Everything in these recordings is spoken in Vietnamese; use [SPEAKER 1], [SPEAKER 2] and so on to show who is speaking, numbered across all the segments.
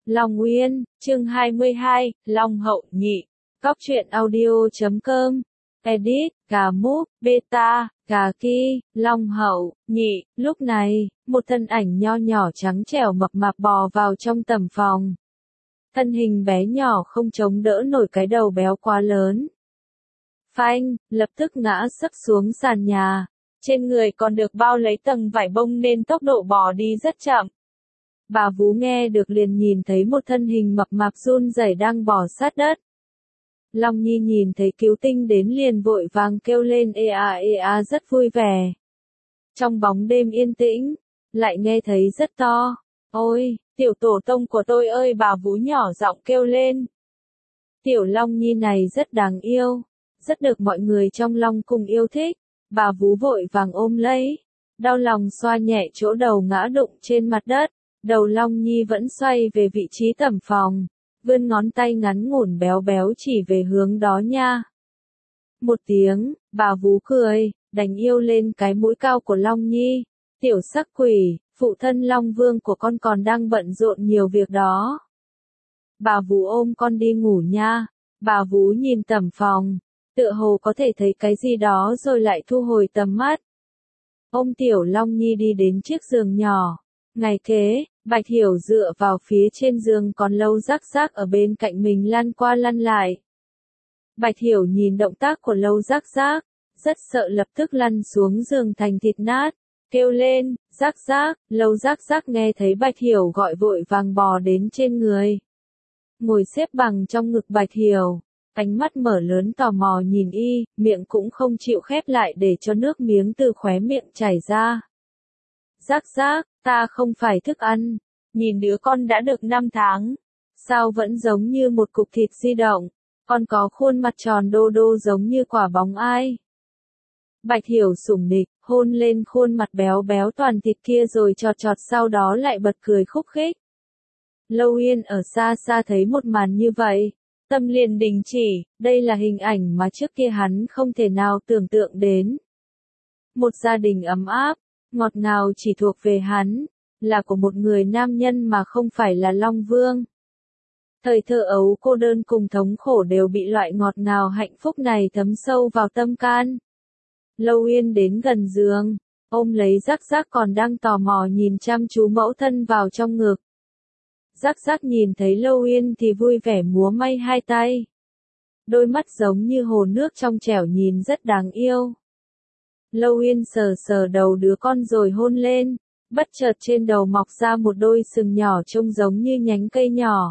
[SPEAKER 1] Long Uyên, chương 22, Long Hậu Nhị. Cóc truyện audio.com. Edit, Cà Múc, Beta, Cà Ki, Long Hậu Nhị. Lúc này, một thân ảnh nho nhỏ trắng trẻo mập mạp bò vào trong tầm phòng. Thân hình bé nhỏ không chống đỡ nổi cái đầu béo quá lớn. Phanh, lập tức ngã sấp xuống sàn nhà. Trên người còn được bao lấy tầng vải bông nên tốc độ bò đi rất chậm. Bà Vú nghe được liền nhìn thấy một thân hình mập mạp run rẩy đang bò sát đất. Long Nhi nhìn thấy cứu tinh đến liền vội vàng kêu lên ê a rất vui vẻ. Trong bóng đêm yên tĩnh, lại nghe thấy rất to. Ôi, tiểu tổ tông của tôi ơi, bà Vú nhỏ giọng kêu lên. Tiểu Long Nhi này rất đáng yêu, rất được mọi người trong Long cùng yêu thích. Bà Vú vội vàng ôm lấy, đau lòng xoa nhẹ chỗ đầu ngã đụng trên mặt đất. Đầu Long Nhi vẫn xoay về vị trí tầm phòng, vươn ngón tay ngắn ngủn béo béo chỉ về hướng đó nha. Một tiếng, bà Vú cười, đánh yêu lên cái mũi cao của Long Nhi. Tiểu sắc quỷ, phụ thân Long Vương của con còn đang bận rộn nhiều việc đó. Bà Vú ôm con đi ngủ nha. Bà Vú nhìn tầm phòng, tựa hồ có thể thấy cái gì đó rồi lại thu hồi tầm mắt. Ôm tiểu Long Nhi đi đến chiếc giường nhỏ. Ngày kế, Bạch Hiểu dựa vào phía trên giường còn Lâu Rắc Rắc ở bên cạnh mình lăn qua lăn lại. Bạch Hiểu nhìn động tác của Lâu Rắc Rắc, rất sợ lập tức lăn xuống giường thành thịt nát, kêu lên, Rắc Rắc. Lâu Rắc Rắc nghe thấy Bạch Hiểu gọi vội vàng bò đến trên người. Ngồi xếp bằng trong ngực Bạch Hiểu, ánh mắt mở lớn tò mò nhìn y, miệng cũng không chịu khép lại để cho nước miếng từ khóe miệng chảy ra. Rắc Rắc, ta không phải thức ăn, nhìn đứa con đã được 5 tháng, sao vẫn giống như một cục thịt di động, còn có khuôn mặt tròn đô đô giống như quả bóng ai. Bạch Hiểu sủng nịch, hôn lên khuôn mặt béo béo toàn thịt kia rồi chọt chọt sau đó lại bật cười khúc khích. Lâu Yên ở xa xa thấy một màn như vậy, tâm liền đình chỉ, đây là hình ảnh mà trước kia hắn không thể nào tưởng tượng đến. Một gia đình ấm áp, ngọt ngào chỉ thuộc về hắn, là của một người nam nhân mà không phải là Long Vương. Thời thơ ấu cô đơn cùng thống khổ đều bị loại ngọt ngào hạnh phúc này thấm sâu vào tâm can. Lâu Yên đến gần giường, ôm lấy Rắc Rắc còn đang tò mò nhìn chăm chú mẫu thân vào trong ngực. Rắc Rắc nhìn thấy Lâu Yên thì vui vẻ múa may hai tay. Đôi mắt giống như hồ nước trong trẻo nhìn rất đáng yêu. Lâu Yên sờ sờ đầu đứa con rồi hôn lên, bất chợt trên đầu mọc ra một đôi sừng nhỏ trông giống như nhánh cây nhỏ.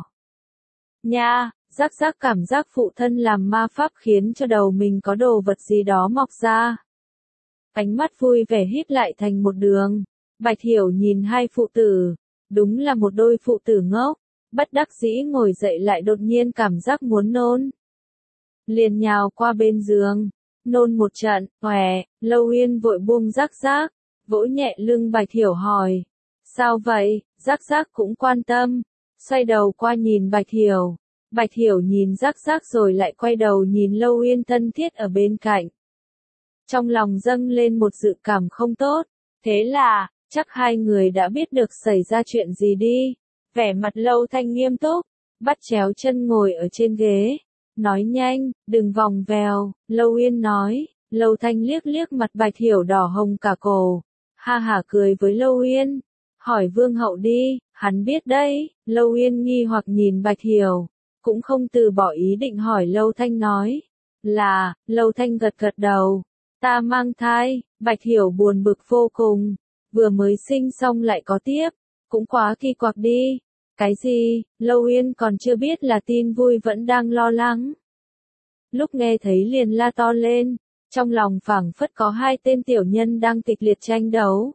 [SPEAKER 1] Nha, Rắc Rắc cảm giác phụ thân làm ma pháp khiến cho đầu mình có đồ vật gì đó mọc ra. Ánh mắt vui vẻ híp lại thành một đường. Bạch Hiểu nhìn hai phụ tử, đúng là một đôi phụ tử ngốc, bất đắc dĩ ngồi dậy lại đột nhiên cảm giác muốn nôn. Liền nhào qua bên giường, nôn một trận, khỏe. Lâu Yên vội buông Rắc Rắc, vỗ nhẹ lưng Bạch Hiểu hỏi. Sao vậy? Rắc Rắc cũng quan tâm, xoay đầu qua nhìn Bạch Hiểu. Bạch Hiểu nhìn Rắc Rắc rồi lại quay đầu nhìn Lâu Yên thân thiết ở bên cạnh. Trong lòng dâng lên một dự cảm không tốt, thế là, chắc hai người đã biết được xảy ra chuyện gì đi. Vẻ mặt Lâu Thanh nghiêm túc, bắt chéo chân ngồi ở trên ghế. Nói nhanh, đừng vòng vèo, Lâu Yên nói. Lâu Thanh liếc liếc mặt Bạch Hiểu đỏ hồng cả cổ. Ha hả cười với Lâu Yên. Hỏi Vương Hậu đi, hắn biết đấy. Lâu Yên nghi hoặc nhìn Bạch Hiểu, cũng không từ bỏ ý định hỏi Lâu Thanh nói. Là, Lâu Thanh gật gật đầu. Ta mang thai. Bạch Hiểu buồn bực vô cùng. Vừa mới sinh xong lại có tiếp. Cũng quá kỳ quặc đi. Cái gì? Lâu Yên còn chưa biết là tin vui vẫn đang lo lắng. Lúc nghe thấy liền la to lên. Trong lòng phảng phất có hai tên tiểu nhân đang kịch liệt tranh đấu.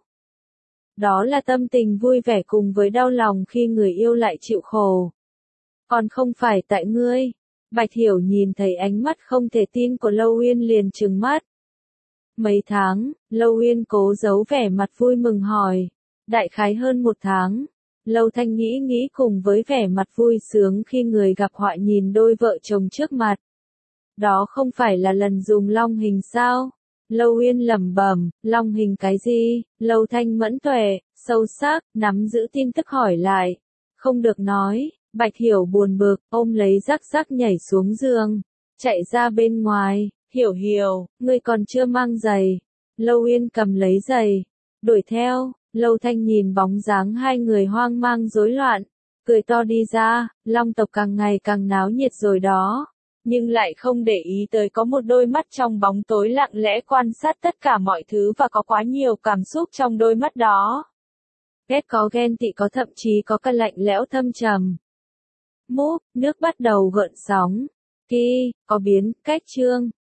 [SPEAKER 1] Đó là tâm tình vui vẻ cùng với đau lòng khi người yêu lại chịu khổ. Còn không phải tại ngươi. Bạch Hiểu nhìn thấy ánh mắt không thể tin của Lâu Yên liền trừng mắt. Mấy tháng, Lâu Yên cố giấu vẻ mặt vui mừng hỏi. Đại khái hơn 1 tháng. Lâu Thanh nghĩ cùng với vẻ mặt vui sướng khi người gặp họa nhìn đôi vợ chồng trước mặt. Đó không phải là lần dùng long hình sao? Lâu Yên lẩm bẩm, long hình cái gì? Lâu Thanh mẫn tuệ, sâu sắc, nắm giữ tin tức hỏi lại. Không được nói, Bạch Hiểu buồn bực, ôm lấy rắc rắc nhảy xuống giường, chạy ra bên ngoài, Hiểu Hiểu, ngươi còn chưa mang giày. Lâu Uyên cầm lấy giày, đuổi theo, Lâu Thanh nhìn bóng dáng hai người hoang mang rối loạn, cười to đi ra, Long tộc càng ngày càng náo nhiệt rồi đó. Nhưng lại không để ý tới có một đôi mắt trong bóng tối lặng lẽ quan sát tất cả mọi thứ và có quá nhiều cảm xúc trong đôi mắt đó. Ghét có ghen tị có thậm chí có cả lạnh lẽo thâm trầm. Múp, nước bắt đầu gợn sóng. Ki, có biến, cách chương.